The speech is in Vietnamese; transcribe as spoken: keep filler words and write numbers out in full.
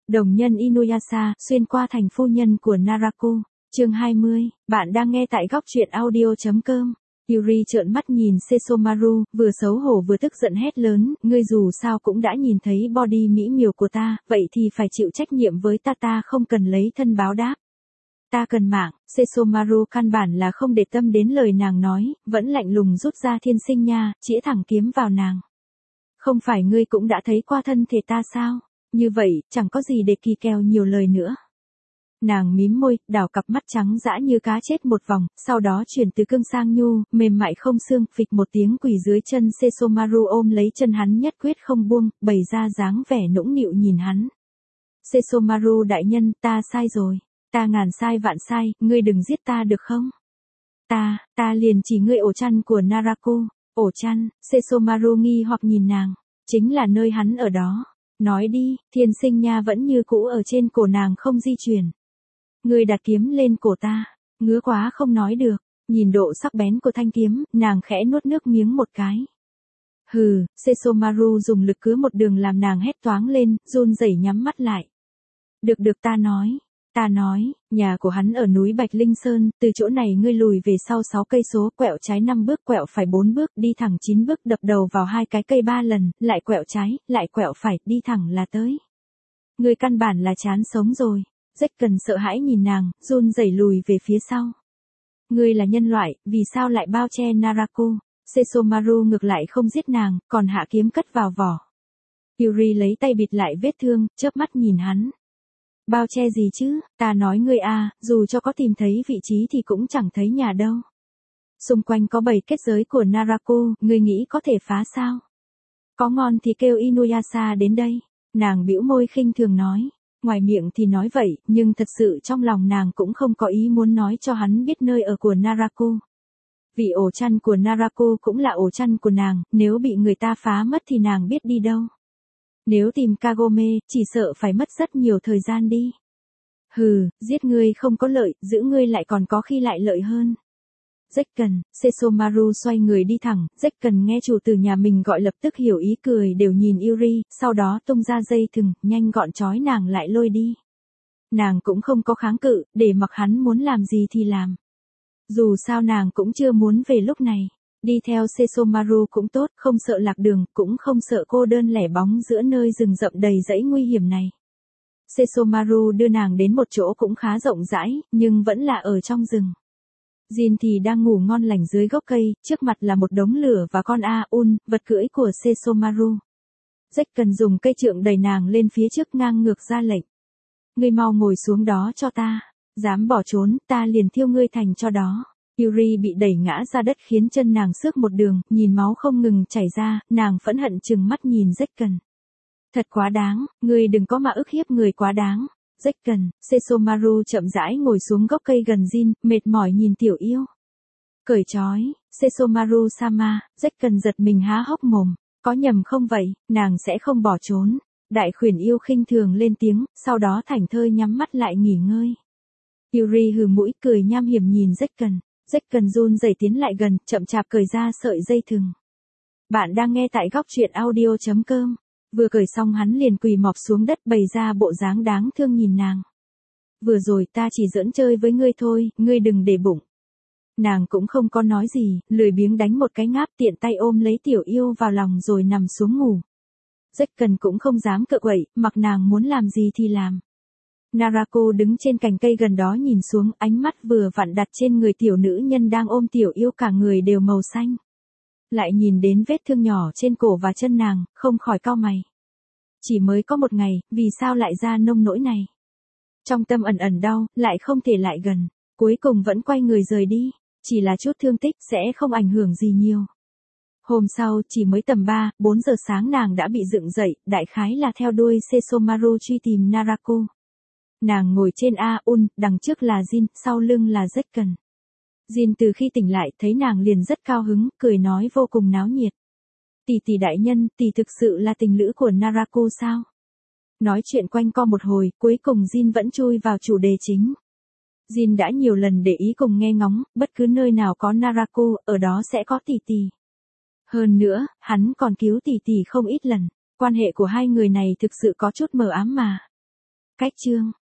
Đồng nhân Inuyasha, xuyên qua thành phu nhân của Naraku. Chương hai mươi, bạn đang nghe tại góc truyện audio chấm com. Yuri trợn mắt nhìn Sesomaru, vừa xấu hổ vừa tức giận hét lớn, ngươi dù sao cũng đã nhìn thấy body mỹ miều của ta, vậy thì phải chịu trách nhiệm với ta, ta không cần lấy thân báo đáp. Ta cần mạng. Sesomaru căn bản là không để tâm đến lời nàng nói, vẫn lạnh lùng rút ra thiên sinh nha, chĩa thẳng kiếm vào nàng. Không phải ngươi cũng đã thấy qua thân thể ta sao? Như vậy, chẳng có gì để kỳ kèo nhiều lời nữa. Nàng mím môi, đảo cặp mắt trắng dã như cá chết một vòng, sau đó chuyển từ cương sang nhu, mềm mại không xương, phịch một tiếng quỳ dưới chân Sesomaru ôm lấy chân hắn nhất quyết không buông, bày ra dáng vẻ nũng nịu nhìn hắn. Sesomaru đại nhân, ta sai rồi. Ta ngàn sai vạn sai, ngươi đừng giết ta được không? Ta, ta liền chỉ ngươi ổ chăn của Naraku. Ổ chăn, Sesomaru nghi hoặc nhìn nàng. Chính là nơi hắn ở đó. Nói đi, thiên sinh nha vẫn như cũ ở trên cổ nàng không di chuyển. Ngươi đặt kiếm lên cổ ta, ngứa quá không nói được, nhìn độ sắc bén của thanh kiếm, nàng khẽ nuốt nước miếng một cái. Hừ, Sesomaru dùng lực cứa một đường làm nàng hét toáng lên, run rẩy nhắm mắt lại. Được được ta nói, ta nói, nhà của hắn ở núi Bạch Linh Sơn, từ chỗ này ngươi lùi về sau sáu cây số, quẹo trái năm bước, quẹo phải bốn bước, đi thẳng chín bước, đập đầu vào hai cái cây ba lần, lại quẹo trái, lại quẹo phải, đi thẳng là tới. Ngươi căn bản là chán sống rồi. Rách cần sợ hãi nhìn nàng, run rẩy lùi về phía sau. Ngươi là nhân loại, vì sao lại bao che Naraku? Sesomaru ngược lại không giết nàng, còn hạ kiếm cất vào vỏ. Yuri lấy tay bịt lại vết thương, chớp mắt nhìn hắn. Bao che gì chứ, ta nói ngươi a, dù cho có tìm thấy vị trí thì cũng chẳng thấy nhà đâu. Xung quanh có bảy kết giới của Naraku, ngươi nghĩ có thể phá sao? Có ngon thì kêu Inuyasha đến đây. Nàng bĩu môi khinh thường nói. Ngoài miệng thì nói vậy, nhưng thật sự trong lòng nàng cũng không có ý muốn nói cho hắn biết nơi ở của Naraku. Vì ổ chăn của Naraku cũng là ổ chăn của nàng, nếu bị người ta phá mất thì nàng biết đi đâu. Nếu tìm Kagome, chỉ sợ phải mất rất nhiều thời gian đi. Hừ, giết ngươi không có lợi, giữ ngươi lại còn có khi lại lợi hơn. Zekken, Sesomaru xoay người đi thẳng, Zekken nghe chủ từ nhà mình gọi lập tức hiểu ý cười đều nhìn Yuri, sau đó tung ra dây thừng, nhanh gọn trói nàng lại lôi đi. Nàng cũng không có kháng cự, để mặc hắn muốn làm gì thì làm. Dù sao nàng cũng chưa muốn về lúc này. Đi theo Sesomaru cũng tốt, không sợ lạc đường, cũng không sợ cô đơn lẻ bóng giữa nơi rừng rậm đầy dãy nguy hiểm này. Sesomaru đưa nàng đến một chỗ cũng khá rộng rãi, nhưng vẫn là ở trong rừng. Jin thì đang ngủ ngon lành dưới gốc cây, trước mặt là một đống lửa và con A-un, vật cưỡi của Sesomaru. Zekken dùng cây trượng đẩy nàng lên phía trước ngang ngược ra lệnh. Ngươi mau ngồi xuống đó cho ta, dám bỏ trốn, ta liền thiêu ngươi thành cho đó. Yuri bị đẩy ngã ra đất khiến chân nàng xước một đường, nhìn máu không ngừng chảy ra, nàng phẫn hận trừng mắt nhìn Zekken. Thật quá đáng, ngươi đừng có mà ức hiếp người quá đáng. Zekken, Sesomaru chậm rãi ngồi xuống gốc cây gần Jin, mệt mỏi nhìn tiểu yêu. Cởi trói, Sesomaru-sama, Zekken giật mình há hốc mồm, có nhầm không vậy, nàng sẽ không bỏ trốn. Đại khuyển yêu khinh thường lên tiếng, sau đó thảnh thơi nhắm mắt lại nghỉ ngơi. Yuri hừ mũi cười nham hiểm nhìn Zekken, Zekken run rẩy tiến lại gần, chậm chạp cởi ra sợi dây thừng. Bạn đang nghe tại góc truyện audio chấm com. Vừa cởi xong hắn liền quỳ mọp xuống đất bày ra bộ dáng đáng thương nhìn nàng. Vừa rồi ta chỉ giỡn chơi với ngươi thôi, ngươi đừng để bụng. Nàng cũng không có nói gì, lười biếng đánh một cái ngáp tiện tay ôm lấy tiểu yêu vào lòng rồi nằm xuống ngủ. Zekken cũng không dám cựa quậy, mặc nàng muốn làm gì thì làm. Naraku đứng trên cành cây gần đó nhìn xuống, ánh mắt vừa vặn đặt trên người tiểu nữ nhân đang ôm tiểu yêu cả người đều màu xanh. Lại nhìn đến vết thương nhỏ trên cổ và chân nàng, không khỏi cau mày. Chỉ mới có một ngày, vì sao lại ra nông nỗi này? Trong tâm ẩn ẩn đau, lại không thể lại gần, cuối cùng vẫn quay người rời đi, chỉ là chút thương tích sẽ không ảnh hưởng gì nhiều. Hôm sau, chỉ mới tầm ba, bốn giờ sáng nàng đã bị dựng dậy, đại khái là theo đuôi Sesomaru truy tìm Naraku. Nàng ngồi trên A-un, đằng trước là Jin, sau lưng là Zekken. Jin từ khi tỉnh lại thấy nàng liền rất cao hứng, cười nói vô cùng náo nhiệt. Tỷ tỷ đại nhân, tỷ thực sự là tình lữ của Naraku sao? Nói chuyện quanh co một hồi, cuối cùng Jin vẫn chui vào chủ đề chính. Jin đã nhiều lần để ý cùng nghe ngóng, bất cứ nơi nào có Naraku, ở đó sẽ có tỷ tỷ. Hơn nữa, hắn còn cứu tỷ tỷ không ít lần. Quan hệ của hai người này thực sự có chút mờ ám mà. Cách chương